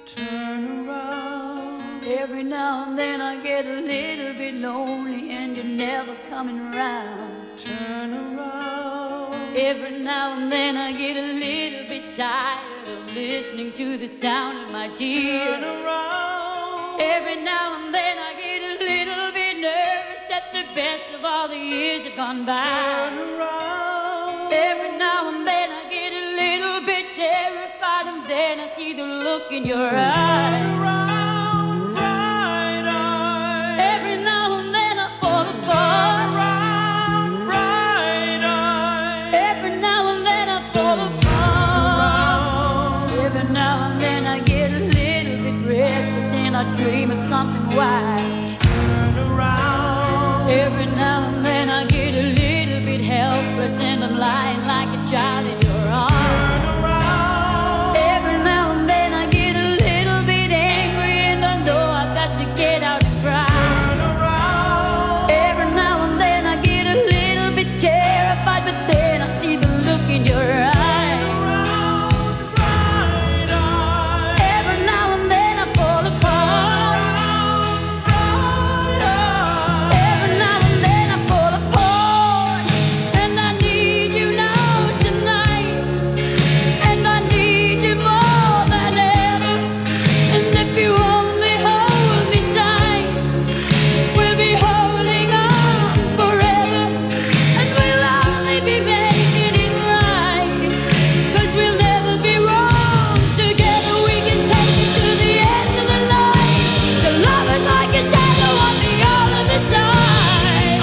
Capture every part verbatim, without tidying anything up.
turn around. Every now and then I get a little bit lonely and you're never coming around. Turn around. Every now and then I get a little bit tired of listening to the sound of my tears. Turn around. Every now and then I get a little bit nervous that the best of all the years have gone by. Turn around. Every now and then I get a little bit terrified, and then I see the look in your eyes. Turn around, bright eyes. Every now and then I fall Turn apart. around, bright eyes. Every now and then I fall apart. Every now and then I get a little bit restless and I dream of something wise. Turn around. Every now and then I get a little bit helpless and I'm lying like a child in your arms. Turn around. Every now and then I get a little bit angry and I know I've got to get out and cry. Turn around. Every now and then I get a little bit terrified, but then I see the look in your eyes. Around, bright eyes. Every now and then I fall apart. Bright eyes. Every now and then I fall apart. And I need you now tonight. And I need you more than ever. And if you only hold me tight, we'll be holding on forever. And we'll only be making it right. 'Cause we'll never be wrong. Together we can take it to the end of the line. The love is like a shadow on me all of the time.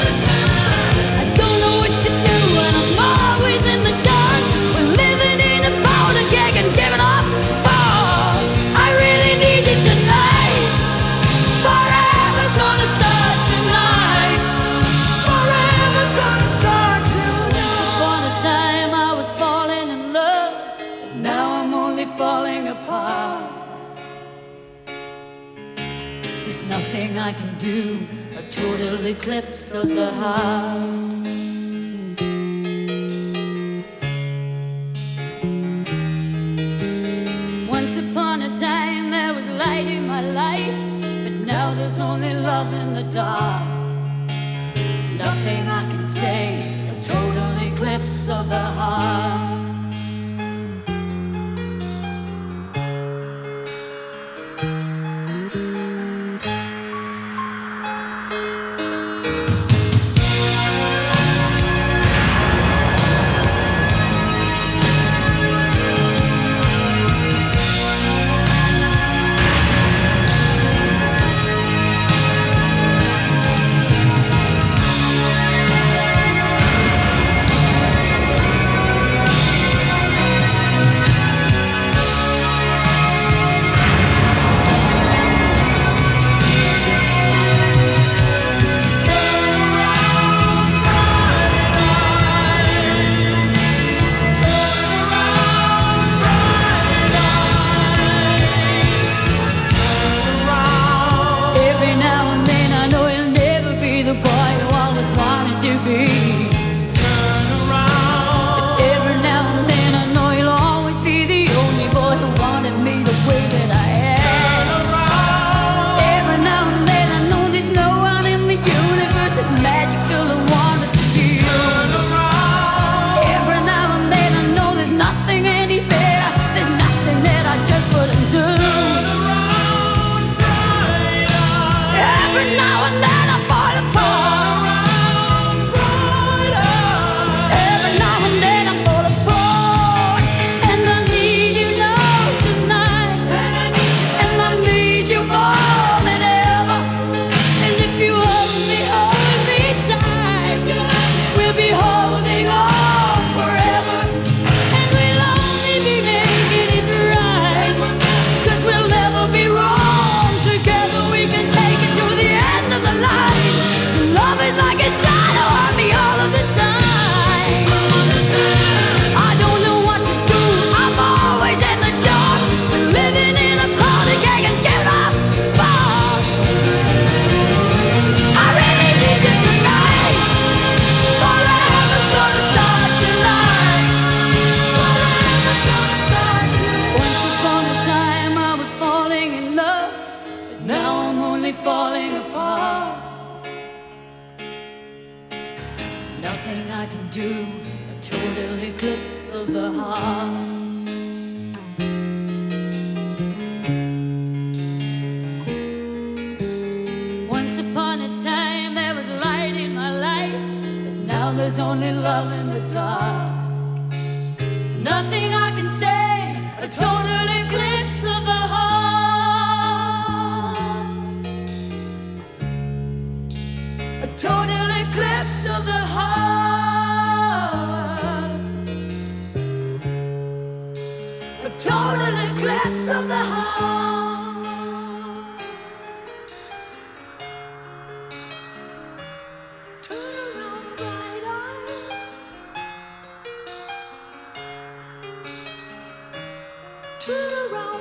I don't know what to do and I'm always in the dark. We're living in a powder keg and giving off balls. I really need you tonight. Forever's gonna start tonight. Forever's gonna start tonight. Upon a time I was falling in love, but now I'm only falling apart. There's nothing I can do, a total eclipse of the heart. Once upon a time there was light in my life, but now there's only love in the dark. Nothing I can say, a total eclipse of the heart. Every now and then I know he'll never be the boy who always wanted to be. Turn around. But every now and then I know he'll always be the only boy who wanted me the way that I am. Every now and then I know there's no one in the universe as magical and wanted to be. Every now and then I know there's nothing any better. There's nothing that I just wouldn't do. Every now and then I fall apart. Every now and then I fall apart. And I need you now tonight. do a total eclipse of the heart. Once upon a time there was light in my life, but now there's only love in the dark. Nothing I can say, a total eclipse of the heart. A total eclipse of the heart. A total eclipse of the heart. Turn around, bright eyes. Turn around.